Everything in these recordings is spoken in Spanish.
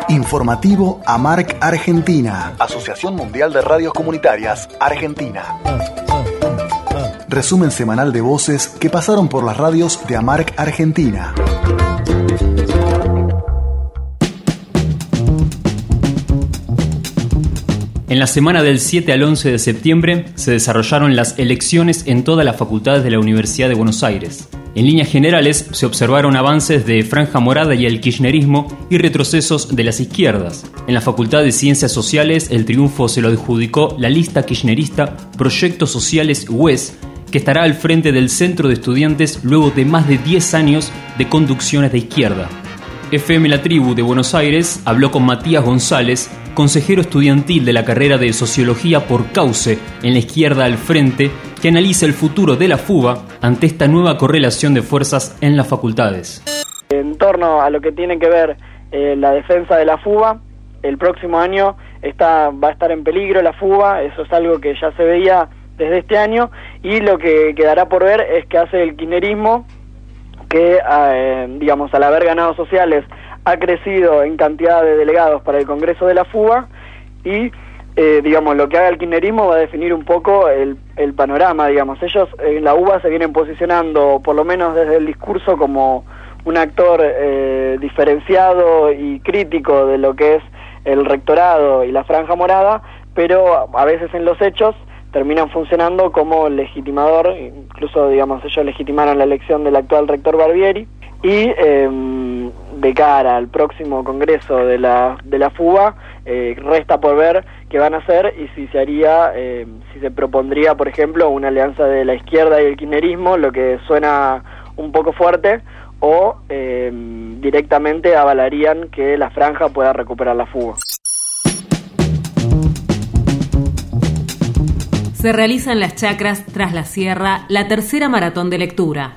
Informativo AMARC Argentina, Asociación Mundial de Radios Comunitarias Argentina. Resumen semanal de voces que pasaron por las radios de AMARC Argentina. En la semana del 7 al 11 de septiembre se desarrollaron las elecciones en todas las facultades de la Universidad de Buenos Aires. En líneas generales se observaron avances de Franja Morada y el kirchnerismo y retrocesos de las izquierdas. En la Facultad de Ciencias Sociales el triunfo se lo adjudicó la lista kirchnerista Proyectos Sociales UES, que estará al frente del centro de estudiantes luego de más de 10 años de conducciones de izquierda. FM La Tribu de Buenos Aires habló con Matías González, consejero estudiantil de la carrera de Sociología por Cauce en la izquierda al frente, que analiza el futuro de la FUBA ante esta nueva correlación de fuerzas en las facultades. En torno a lo que tiene que ver la defensa de la FUBA, el próximo año va a estar en peligro la FUBA, eso es algo que ya se veía desde este año, y lo que quedará por ver es qué hace el kirchnerismo, que al haber ganado sociales ha crecido en cantidad de delegados para el Congreso de la FUBA y lo que haga el kirchnerismo va a definir un poco el panorama, ellos en la UBA se vienen posicionando, por lo menos desde el discurso, como un actor diferenciado y crítico de lo que es el rectorado y la Franja Morada, pero a veces en los hechos terminan funcionando como legitimador, incluso ellos legitimaron la elección del actual rector Barbieri, y de cara al próximo congreso de la FUBA resta por ver qué van a hacer y si se propondría, por ejemplo, una alianza de la izquierda y el kirchnerismo, lo que suena un poco fuerte, o directamente avalarían que la Franja pueda recuperar la FUBA. Se realiza en Las Chacras, Tras la Sierra, la tercera maratón de lectura.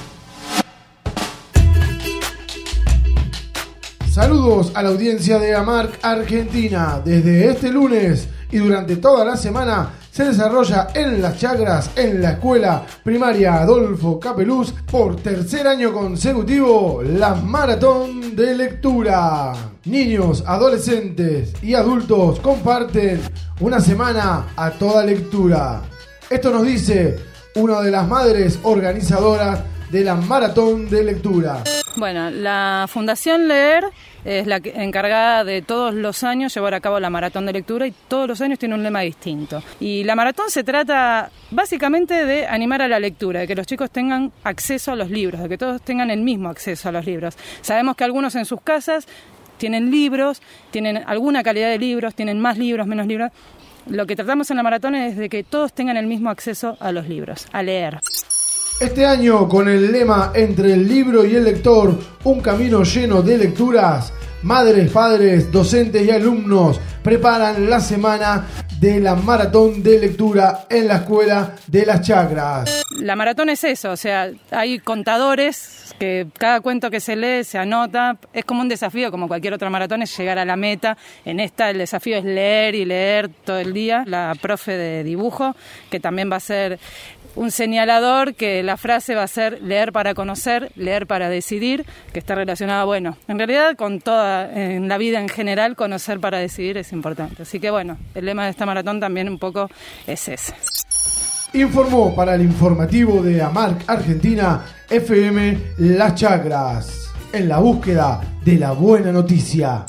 Saludos a la audiencia de AMARC Argentina. Desde este lunes y durante toda la semana se desarrolla en Las Chacras, en la Escuela Primaria Adolfo Capeluz, por tercer año consecutivo, la Maratón de Lectura. Niños, adolescentes y adultos comparten una semana a toda lectura. Esto nos dice una de las madres organizadoras de la Maratón de Lectura. Bueno, la Fundación Leer es la encargada de todos los años llevar a cabo la Maratón de Lectura, y todos los años tiene un lema distinto. Y la maratón se trata básicamente de animar a la lectura, de que los chicos tengan acceso a los libros, de que todos tengan el mismo acceso a los libros. Sabemos que algunos en sus casas tienen libros, tienen alguna calidad de libros, tienen más libros, menos libros. Lo que tratamos en la maratón es de que todos tengan el mismo acceso a los libros, a leer. Este año, con el lema Entre el libro y el lector, un camino lleno de lecturas, madres, padres, docentes y alumnos preparan la semana de la Maratón de Lectura en la Escuela de Las Chacras. La maratón es eso, o sea, hay contadores que cada cuento que se lee se anota. Es como un desafío, como cualquier otra maratón, es llegar a la meta. En esta el desafío es leer y leer todo el día. La profe de dibujo, que también va a ser un señalador, que la frase va a ser leer para conocer, leer para decidir, que está relacionada, en realidad con toda, en la vida en general, conocer para decidir es importante. Así que el lema de esta maratón también un poco es ese. Informó para el informativo de AMARC Argentina, FM Las Chacras, en la búsqueda de la buena noticia.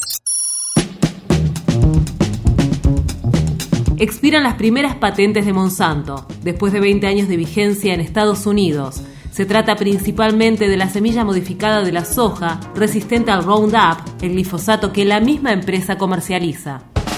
Expiran las primeras patentes de Monsanto, después de 20 años de vigencia en Estados Unidos. Se trata principalmente de la semilla modificada de la soja, resistente al Roundup, el glifosato que la misma empresa comercializa.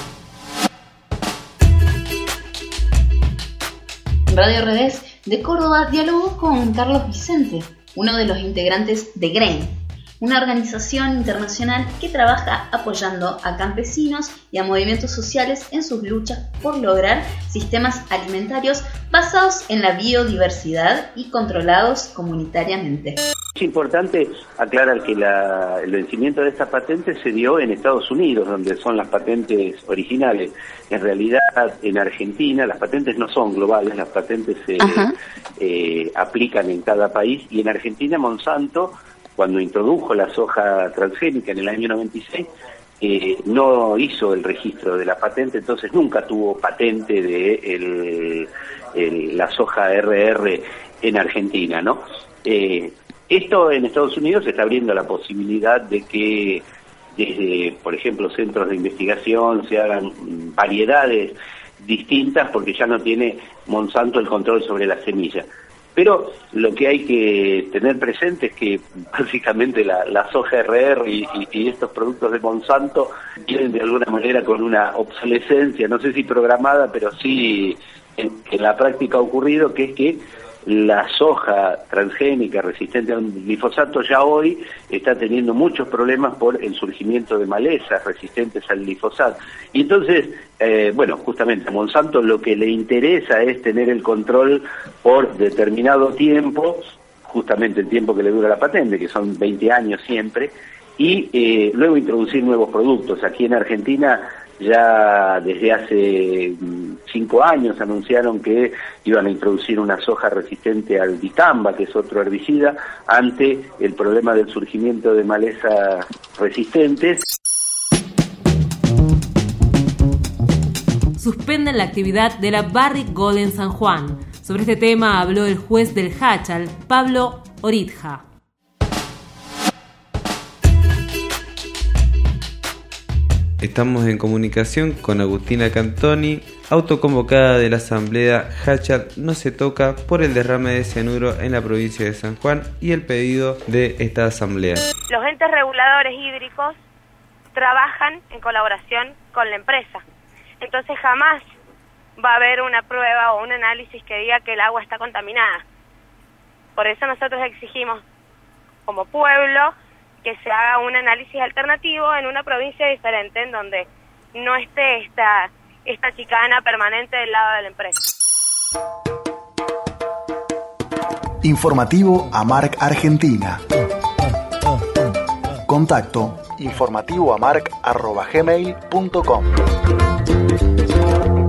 Radio Revés de Córdoba dialogó con Carlos Vicente, uno de los integrantes de GRAIN, una organización internacional que trabaja apoyando a campesinos y a movimientos sociales en sus luchas por lograr sistemas alimentarios basados en la biodiversidad y controlados comunitariamente. Es importante aclarar que el vencimiento de esta patente se dio en Estados Unidos, donde son las patentes originales. En realidad, en Argentina, las patentes no son globales, las patentes se aplican en cada país, y en Argentina Monsanto, cuando introdujo la soja transgénica en el año 96, no hizo el registro de la patente, entonces nunca tuvo patente de la soja RR en Argentina, ¿no? Esto en Estados Unidos se está abriendo la posibilidad de que desde, por ejemplo, centros de investigación se hagan variedades distintas porque ya no tiene Monsanto el control sobre la semilla. Pero lo que hay que tener presente es que básicamente la soja RR y estos productos de Monsanto vienen de alguna manera con una obsolescencia, no sé si programada, pero sí en la práctica ha ocurrido, que es que la soja transgénica resistente a un glifosato ya hoy está teniendo muchos problemas por el surgimiento de malezas resistentes al glifosato. Y entonces, justamente a Monsanto lo que le interesa es tener el control por determinado tiempo, justamente el tiempo que le dura la patente, que son 20 años siempre, y luego introducir nuevos productos. Aquí en Argentina ya desde hace 5 años anunciaron que iban a introducir una soja resistente al dicamba, que es otro herbicida, ante el problema del surgimiento de malezas resistentes. Suspenden la actividad de la Barrick Gold en San Juan. Sobre este tema habló el juez del Hachal, Pablo Oritja. Estamos en comunicación con Agustina Cantoni, autoconvocada de la asamblea Hachal No Se Toca por el derrame de cianuro en la provincia de San Juan y el pedido de esta asamblea. Los entes reguladores hídricos trabajan en colaboración con la empresa, entonces jamás va a haber una prueba o un análisis que diga que el agua está contaminada. Por eso nosotros exigimos como pueblo que se haga un análisis alternativo en una provincia diferente, en donde no esté esta chicana permanente del lado de la empresa. Informativo AMARC Argentina. Contacto informativoamarc@gmail.com.